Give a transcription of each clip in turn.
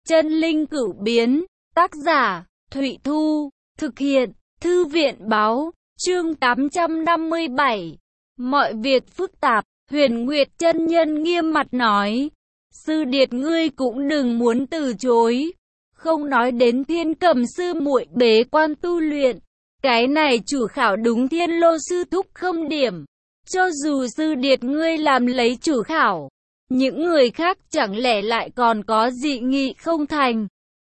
Chân linh cửu biến, tác giả, Thụy Thu, thực hiện, Thư viện báo, chương 857. Mọi việc phức tạp, Huyền Nguyệt chân nhân nghiêm mặt nói, sư điệt ngươi cũng đừng muốn từ chối, không nói đến Thiên Cầm sư muội bế quan tu luyện, cái này chủ khảo đúng Thiên Lô sư thúc không điểm, cho dù sư điệt ngươi làm lấy chủ khảo, những người khác chẳng lẽ lại còn có dị nghị không thành.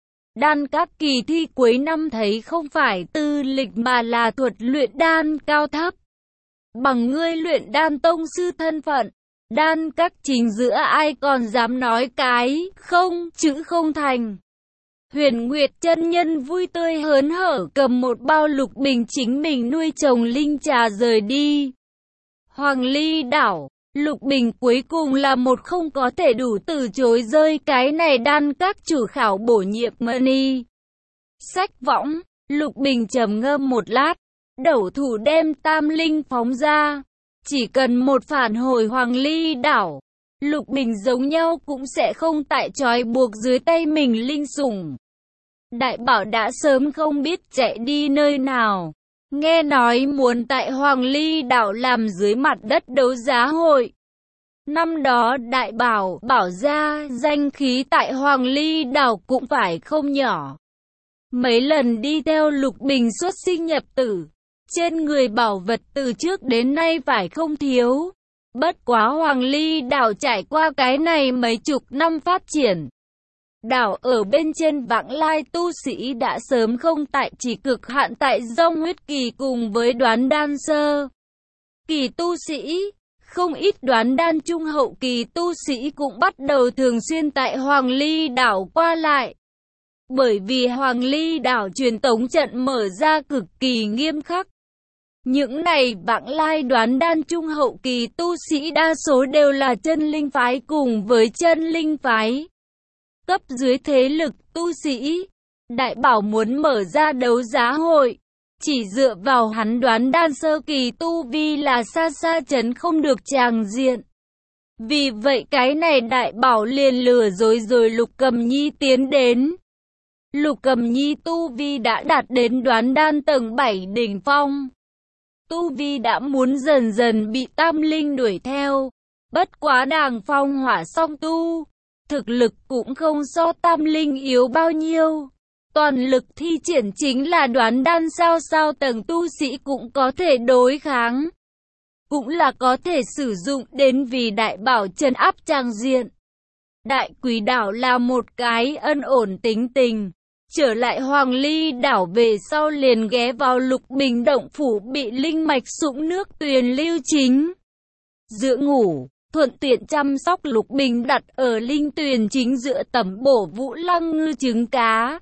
Đan các kỳ thi cuối năm thấy không phải tư lịch mà là thuật luyện đan cao thấp. Bằng ngươi luyện đan tông sư thân phận, đan các chính giữa ai còn dám nói cái không chữ không thành. Huyền Nguyệt chân nhân vui tươi hớn hở cầm một bao lục bình chính mình nuôi trồng linh trà rời đi. Hoàng Ly đảo, lục bình cuối cùng là một không có thể đủ từ chối rơi cái này đan các chủ khảo bổ nhiệm money. Sách võng, lục bình trầm ngâm một lát, đẩu thủ đem tam linh phóng ra. Chỉ cần một phản hồi Hoàng Ly đảo, lục bình giống nhau cũng sẽ không tại trói buộc dưới tay mình linh sủng. Đại bảo đã sớm không biết chạy đi nơi nào. Nghe nói muốn tại Hoàng Ly đảo làm dưới mặt đất đấu giá hội. Năm đó đại bảo bảo ra danh khí tại Hoàng Ly đảo cũng phải không nhỏ. Mấy lần đi theo lục bình xuất sinh nhập tử, trên người bảo vật từ trước đến nay phải không thiếu. Bất quá Hoàng Ly đảo trải qua cái này mấy chục năm phát triển. Đảo ở bên trên vãng lai tu sĩ đã sớm không tại chỉ cực hạn tại dông huyết kỳ cùng với đoán đan sơ kỳ tu sĩ. Không ít đoán đan trung hậu kỳ tu sĩ cũng bắt đầu thường xuyên tại Hoàng Ly đảo qua lại. Bởi vì Hoàng Ly đảo truyền tống trận mở ra cực kỳ nghiêm khắc. Những này vãng lai đoán đan trung hậu kỳ tu sĩ đa số đều là chân linh phái cùng với chân linh phái. Cấp dưới thế lực tu sĩ, đại bảo muốn mở ra đấu giá hội, chỉ dựa vào hắn đoán đan sơ kỳ tu vi là xa xa chấn không được tràng diện. Vì vậy cái này đại bảo liền lừa dối rồi Lục Cầm Nhi tiến đến. Lục Cầm Nhi tu vi đã đạt đến đoán đan tầng 7 đỉnh phong. Tu vi đã muốn dần dần bị tam linh đuổi theo, bất quá đàng phong hỏa song tu. Thực lực cũng không so tam linh yếu bao nhiêu. Toàn lực thi triển chính là đoán đan sao tầng tu sĩ cũng có thể đối kháng. Cũng là có thể sử dụng đến vì đại bảo trấn áp tràng diện. Đại Quỷ đảo là một cái ân ổn tính tình. Trở lại Hoàng Ly đảo về sau liền ghé vào Lục Bình động phủ bị linh mạch sũng nước tuyền lưu chính dưỡng ngủ. Thuận tiện chăm sóc Lục Bình đặt ở linh tuyền chính giữa tẩm bổ Vũ Lăng ngư trứng cá.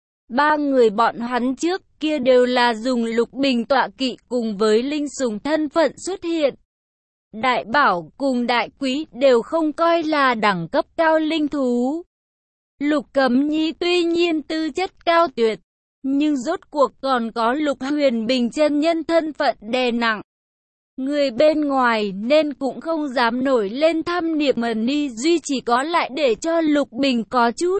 Ba người bọn hắn trước kia đều là dùng Lục Bình tọa kỵ cùng với linh sủng thân phận xuất hiện. Đại bảo cùng đại quý đều không coi là đẳng cấp cao linh thú. Lục Cấm Nhi tuy nhiên tư chất cao tuyệt, nhưng rốt cuộc còn có Lục Huyền Bình chân nhân thân phận đè nặng. Người bên ngoài nên cũng không dám nổi lên tham niệm ni duy chỉ có lại để cho Lục Bình có chút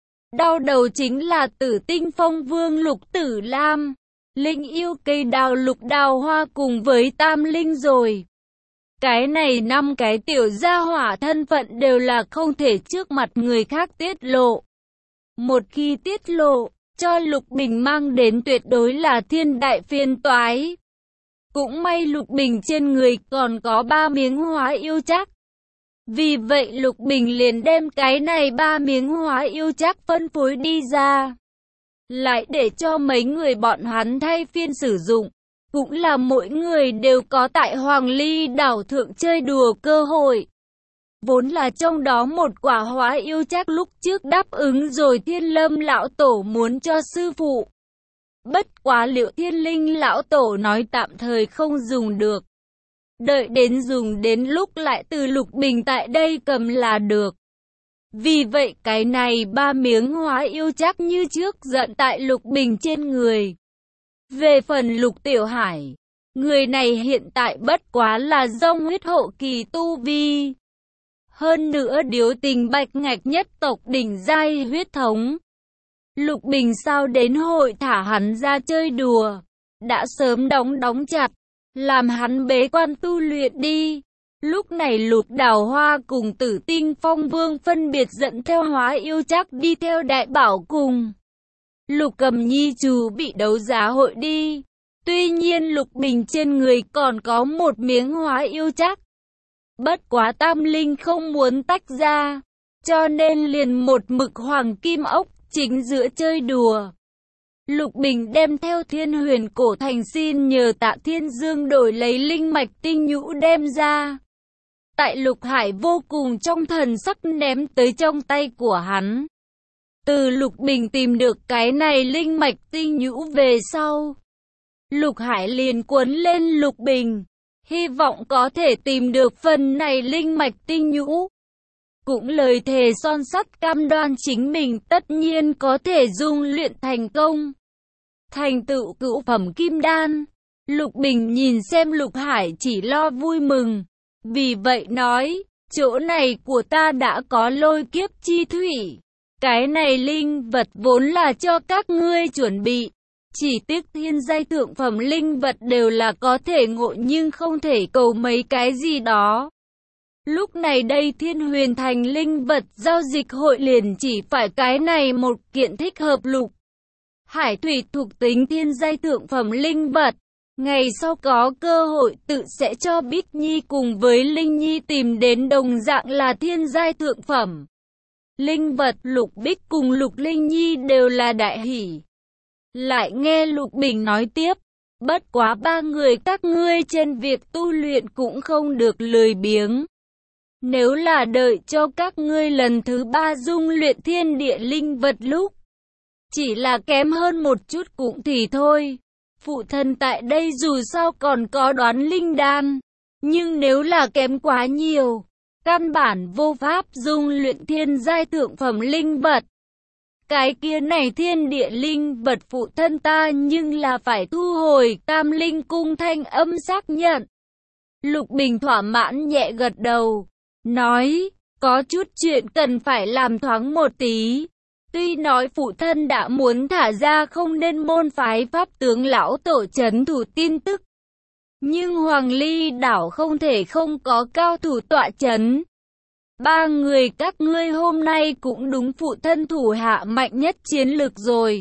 đau đầu chính là Tử Tinh Phong Vương Lục Tử Lam, linh yêu cây đào Lục Đào Hoa cùng với tam linh rồi. Cái này năm cái tiểu gia hỏa thân phận đều là không thể trước mặt người khác tiết lộ. Một khi tiết lộ, cho Lục Bình mang đến tuyệt đối là thiên đại phiền toái. Cũng may Lục Bình trên người còn có 3 miếng hóa yêu chắc. Vì vậy Lục Bình liền đem cái này 3 miếng hóa yêu chắc phân phối đi ra. Lại để cho mấy người bọn hắn thay phiên sử dụng. Cũng là mỗi người đều có tại Hoàng Ly đảo thượng chơi đùa cơ hội. Vốn là trong đó một quả hóa yêu chắc lúc trước đáp ứng rồi Thiên Lâm lão tổ muốn cho sư phụ. Bất quá Liệu Thiên Linh lão tổ nói tạm thời không dùng được. Đợi đến dùng đến lúc lại từ Lục Bình tại đây cầm là được. Vì vậy cái này 3 miếng hóa yêu chắc như trước giận tại Lục Bình trên người. Về phần Lục Tiểu Hải, người này hiện tại bất quá là dông huyết hậu kỳ tu vi. Hơn nữa điếu tình bạch ngạch nhất tộc đỉnh giai huyết thống. Lục Bình sao đến hội thả hắn ra chơi đùa, đã sớm đóng chặt, làm hắn bế quan tu luyện đi. Lúc này Lục Đào Hoa cùng Tử Tinh Phong Vương phân biệt dẫn theo Hóa Yêu Trác đi theo Đại Bảo cùng Lục Cầm Nhi chủ bị đấu giá hội đi. Tuy nhiên Lục Bình trên người còn có một miếng Hóa Yêu Trác. Bất quá Tam Linh không muốn tách ra, cho nên liền một mực hoàng kim ốc chính giữa chơi đùa. Lục Bình đem theo Thiên Huyền Cổ Thành xin nhờ Tạ Thiên Dương đổi lấy linh mạch tinh nhũ đem ra. Tại Lục Hải vô cùng trong thần sắc ném tới trong tay của hắn. Từ Lục Bình tìm được cái này linh mạch tinh nhũ về sau, Lục Hải liền cuốn lên Lục Bình, hy vọng có thể tìm được phần này linh mạch tinh nhũ. Cũng lời thề son sắt cam đoan chính mình tất nhiên có thể dung luyện thành công, thành tựu cửu phẩm kim đan. Lục Bình nhìn xem Lục Hải chỉ lo vui mừng, vì vậy nói, chỗ này của ta đã có lôi kiếp chi thủy. Cái này linh vật vốn là cho các ngươi chuẩn bị. Chỉ tiếc thiên giai thượng phẩm linh vật đều là có thể ngộ nhưng không thể cầu mấy cái gì đó. Lúc này đây Thiên Huyền Thành linh vật giao dịch hội liền chỉ phải cái này một kiện thích hợp Lục Hải thủy thuộc tính thiên giai thượng phẩm linh vật. Ngày sau có cơ hội tự sẽ cho Bích Nhi cùng với Linh Nhi tìm đến đồng dạng là thiên giai thượng phẩm linh vật. Lục Bích cùng Lục Linh Nhi đều là đại hỷ. Lại nghe Lục Bình nói tiếp, bất quá ba người các ngươi trên việc tu luyện cũng không được lười biếng. Nếu là đợi cho các ngươi lần thứ 3 dung luyện thiên địa linh vật lúc, chỉ là kém hơn một chút cũng thì thôi. Phụ thân tại đây dù sao còn có đoán linh đan, nhưng nếu là kém quá nhiều, căn bản vô pháp dung luyện thiên giai thượng phẩm linh vật. Cái kia này thiên địa linh vật phụ thân ta nhưng là phải thu hồi. Tam Linh cung thanh âm xác nhận. Lục Bình thỏa mãn nhẹ gật đầu, nói, có chút chuyện cần phải làm thoáng một tí. Tuy nói phụ thân đã muốn thả ra không nên môn phái pháp tướng lão tổ trấn thủ tin tức, nhưng Hoàng Ly đảo không thể không có cao thủ tọa trấn. Ba người các ngươi hôm nay cũng đúng phụ thân thủ hạ mạnh nhất chiến lực rồi.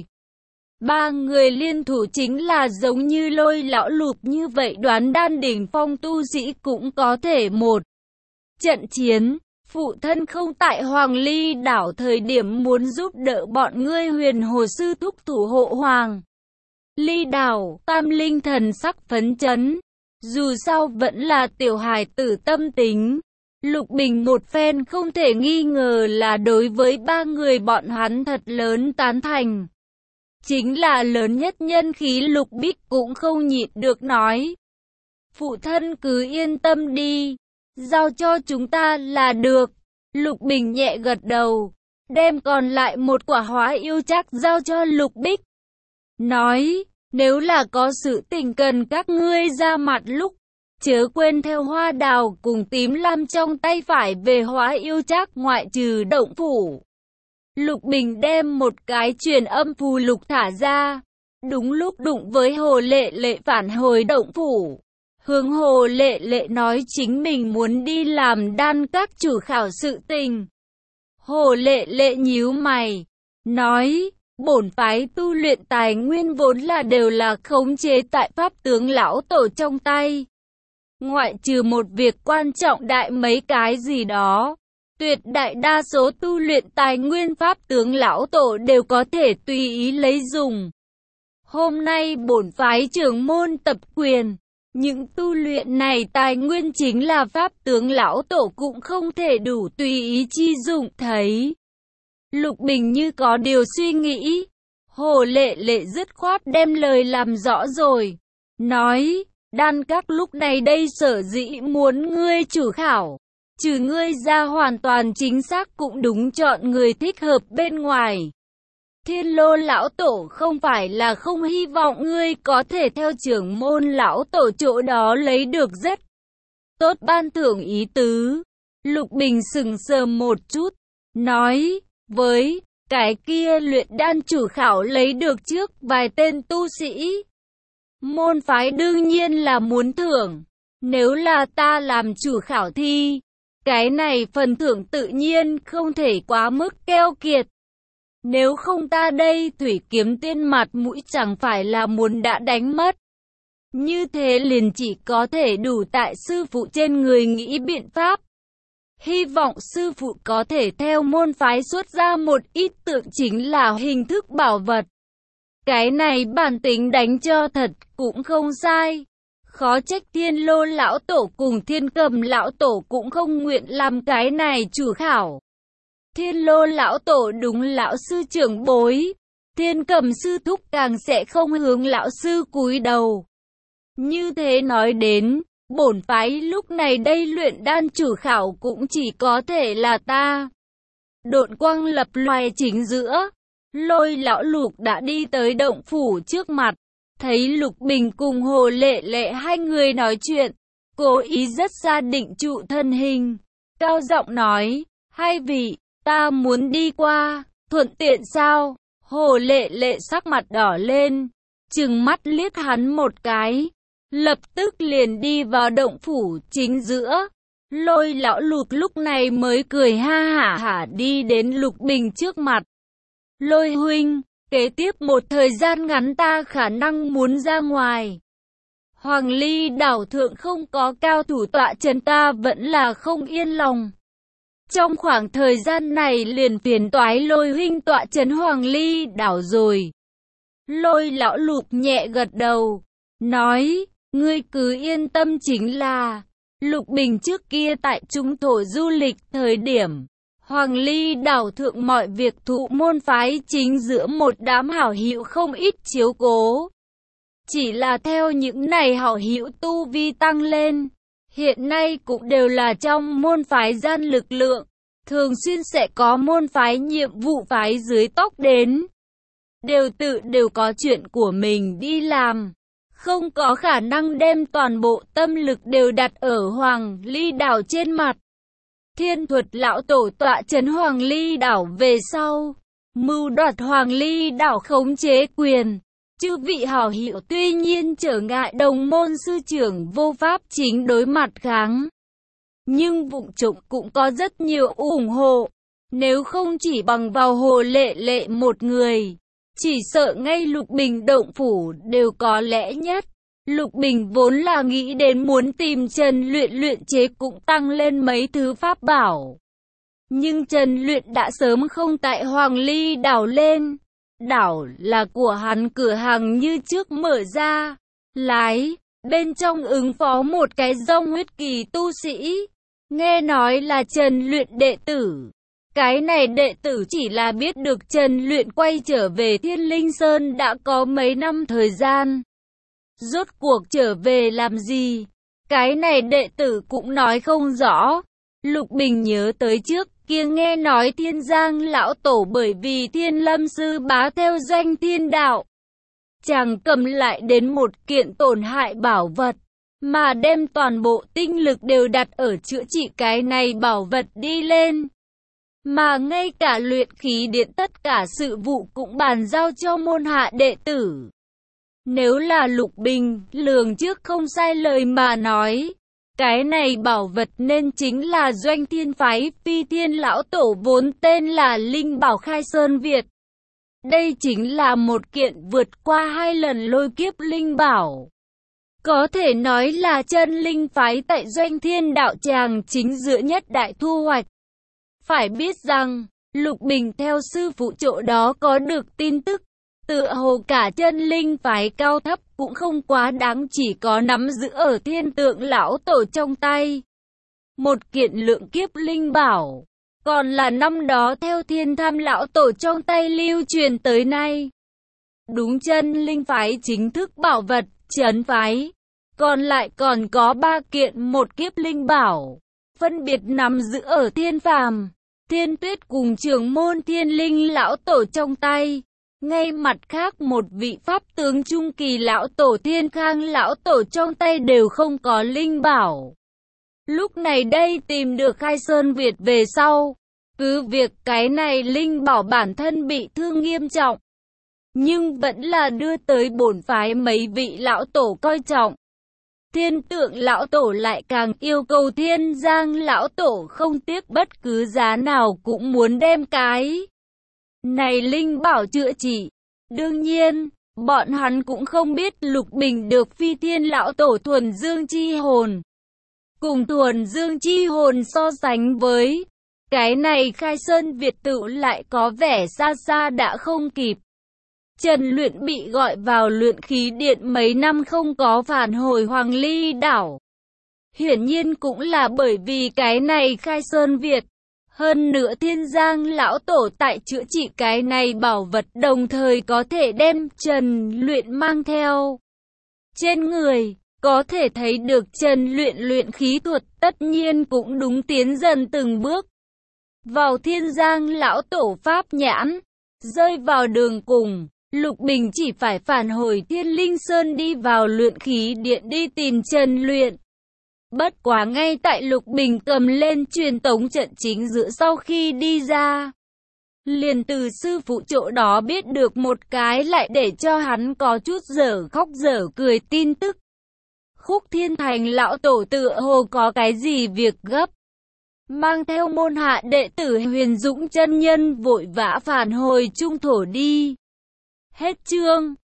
Ba người liên thủ chính là giống như Lôi lão Lục như vậy, đoán đan đỉnh phong tu sĩ cũng có thể một trận chiến. Phụ thân không tại Hoàng Ly đảo thời điểm muốn giúp đỡ bọn ngươi Huyền Hồ sư thúc thủ hộ Hoàng Ly đảo. Tam Linh thần sắc phấn chấn, dù sao vẫn là tiểu hài tử tâm tính. Lục Bình một phen không thể nghi ngờ là đối với ba người bọn hắn thật lớn tán thành. Chính là lớn nhất nhân khí. Lục Bích cũng không nhịn được nói, phụ thân cứ yên tâm đi, giao cho chúng ta là được. Lục Bình nhẹ gật đầu, đem còn lại một quả Hóa Yêu Trác giao cho Lục Bích, nói, nếu là có sự tình cần các ngươi ra mặt lúc, chớ quên theo Hoa Đào cùng Tím Lam trong tay phải về Hóa Yêu Trác ngoại trừ động phủ. Lục Bình đem một cái truyền âm phù lục thả ra, đúng lúc đụng với Hồ Lệ Lệ phản hồi động phủ. Hướng Hồ Lệ Lệ nói chính mình muốn đi làm đan các chủ khảo sự tình. Hồ Lệ Lệ nhíu mày, nói, bổn phái tu luyện tài nguyên vốn là đều là khống chế tại pháp tướng lão tổ trong tay. Ngoại trừ một việc quan trọng đại mấy cái gì đó, tuyệt đại đa số tu luyện tài nguyên pháp tướng lão tổ đều có thể tùy ý lấy dùng. Hôm nay bổn phái trưởng môn tập quyền, những tu luyện này tài nguyên chính là pháp tướng lão tổ cũng không thể đủ tùy ý chi dụng. Thấy Lục Bình như có điều suy nghĩ, Hồ Lệ Lệ dứt khoát đem lời làm rõ rồi, nói, đan các lúc này đây sở dĩ muốn ngươi chủ khảo, trừ ngươi ra hoàn toàn chính xác cũng đúng chọn người thích hợp bên ngoài. Thiên Lô lão tổ không phải là không hy vọng ngươi có thể theo trưởng môn lão tổ chỗ đó lấy được rất tốt ban thưởng ý tứ. Lục Bình sững sờ một chút, nói, với cái kia luyện đan chủ khảo lấy được trước vài tên tu sĩ. Môn phái đương nhiên là muốn thưởng, nếu là ta làm chủ khảo thi, cái này phần thưởng tự nhiên không thể quá mức keo kiệt. Nếu không ta đây Thủy Kiếm Tiên mặt mũi chẳng phải là muốn đã đánh mất. Như thế liền chỉ có thể đủ tại sư phụ trên người nghĩ biện pháp. Hy vọng sư phụ có thể theo môn phái xuất ra một ít tượng chính là hình thức bảo vật. Cái này bản tính đánh cho thật cũng không sai. Khó trách Thiên Lô lão tổ cùng Thiên Cầm lão tổ cũng không nguyện làm cái này chủ khảo. Thiên Lô lão tổ đúng lão sư trưởng bối, Thiên Cầm sư thúc càng sẽ không hướng lão sư cúi đầu. Như thế nói đến, bổn phái lúc này đây luyện đan chủ khảo cũng chỉ có thể là ta. Độn quang lập loè chính giữa, Lôi lão Lục đã đi tới động phủ trước mặt, thấy Lục Bình cùng Hồ Lệ Lệ hai người nói chuyện, cố ý rất xa định trụ thân hình, cao giọng nói, hai vị, ta muốn đi qua, thuận tiện sao? Hồ Lệ Lệ sắc mặt đỏ lên, trừng mắt liếc hắn một cái, lập tức liền đi vào động phủ chính giữa. Lôi lão Lục lúc này mới cười ha hả đi đến Lục Bình trước mặt. Lôi huynh, kế tiếp một thời gian ngắn ta khả năng muốn ra ngoài. Hoàng Ly đảo thượng không có cao thủ tọa chân ta vẫn là không yên lòng. Trong khoảng thời gian này liền phiền toái Lôi huynh tọa chân Hoàng Ly đảo rồi. Lôi lão Lục nhẹ gật đầu, nói, ngươi cứ yên tâm chính là, Lục Bình trước kia tại trung thổ du lịch thời điểm, Hoàng Ly đảo thượng mọi việc thụ môn phái chính giữa một đám hảo hữu không ít chiếu cố. Chỉ là theo những này hảo hữu tu vi tăng lên, hiện nay cũng đều là trong môn phái gian lực lượng, thường xuyên sẽ có môn phái nhiệm vụ phái dưới tóc đến. Đều có chuyện của mình đi làm, không có khả năng đem toàn bộ tâm lực đều đặt ở Hoàng Ly đảo trên mặt. Thiên Thuật lão tổ tọa trấn Hoàng Ly đảo về sau, mưu đoạt Hoàng Ly đảo khống chế quyền. Chư vị hảo hữu tuy nhiên trở ngại đồng môn sư trưởng vô pháp chính đối mặt kháng, nhưng vụng trộm cũng có rất nhiều ủng hộ. Nếu không chỉ bằng vào Hồ Lệ Lệ một người, chỉ sợ ngay Lục Bình động phủ đều có lẽ nhất. Lục Bình vốn là nghĩ đến muốn tìm Trần Luyện luyện chế cũng tăng lên mấy thứ pháp bảo. Nhưng Trần Luyện đã sớm không tại Hoàng Ly đảo lên. Đảo là của hắn cửa hàng như trước mở ra, lái, bên trong ứng phó một cái rong huyết kỳ tu sĩ. Nghe nói là Trần Luyện đệ tử. Cái này đệ tử chỉ là biết được Trần Luyện quay trở về Thiên Linh Sơn đã có mấy năm thời gian. Rốt cuộc trở về làm gì? Cái này đệ tử cũng nói không rõ. Lục Bình nhớ tới trước kia nghe nói Thiên Giang lão tổ bởi vì Thiên Lâm sư bá theo doanh thiên đạo, chàng cầm lại đến một kiện tổn hại bảo vật, mà đem toàn bộ tinh lực đều đặt ở chữa trị cái này bảo vật đi lên. Mà ngay cả luyện khí điện tất cả sự vụ cũng bàn giao cho môn hạ đệ tử. Nếu là Lục Bình, lường trước không sai lời mà nói, cái này bảo vật nên chính là doanh thiên phái Phi Thiên lão tổ vốn tên là Linh Bảo Khai Sơn Việt. Đây chính là một kiện vượt qua 2 lần lôi kiếp linh bảo. Có thể nói là chân linh phái tại doanh thiên đạo tràng chính giữa nhất đại thu hoạch. Phải biết rằng, Lục Bình theo sư phụ chỗ đó có được tin tức, tựa hồ cả chân linh phái cao thấp cũng không quá đáng chỉ có nắm giữ ở Thiên Tượng lão tổ trong tay. Một kiện lượng kiếp linh bảo, còn là năm đó theo Thiên Tham lão tổ trong tay lưu truyền tới nay. Đúng chân linh phái chính thức bảo vật, trấn phái. Còn lại còn có 3 kiện một kiếp linh bảo, phân biệt nắm giữ ở Thiên Phàm, Thiên Tuyết cùng trưởng môn Thiên Linh lão tổ trong tay. Ngay mặt khác một vị pháp tướng trung kỳ lão tổ Thiên Khang lão tổ trong tay đều không có linh bảo. Lúc này đây tìm được Khai Sơn Việt về sau, cứ việc cái này Linh Bảo bản thân bị thương nghiêm trọng, nhưng vẫn là đưa tới bổn phái mấy vị lão tổ coi trọng. Thiên Tượng lão tổ lại càng yêu cầu Thiên Giang lão tổ không tiếc bất cứ giá nào cũng muốn đem cái này Linh Bảo chữa trị. Đương nhiên, bọn hắn cũng không biết Lục Bình được Phi Thiên lão tổ thuần dương chi hồn. Cùng thuần dương chi hồn so sánh với cái này Khai Sơn Việt tự lại có vẻ xa xa đã không kịp. Trần Luyện bị gọi vào luyện khí điện mấy năm không có phản hồi Hoàng Ly đảo. Hiển nhiên cũng là bởi vì cái này Khai Sơn Việt. Hơn nữa Thiên Giang lão tổ tại chữa trị cái này bảo vật đồng thời có thể đem Trần Luyện mang theo trên người. Có thể thấy được Trần Luyện luyện khí thuật tất nhiên cũng đúng tiến dần từng bước vào Thiên Giang lão tổ pháp nhãn. Rơi vào đường cùng, Lục Bình chỉ phải phản hồi Thiên Linh Sơn đi vào luyện khí điện đi tìm Trần Luyện. Bất quá ngay tại Lục Bình cầm lên truyền tống trận chính giữa sau khi đi ra, liền từ sư phụ chỗ đó biết được một cái lại để cho hắn có chút dở khóc dở cười tin tức. Khúc Thiên Thành lão tổ tựa hồ có cái gì việc gấp, mang theo môn hạ đệ tử Huyền Dũng chân nhân vội vã phản hồi trung thổ đi. Hết chương.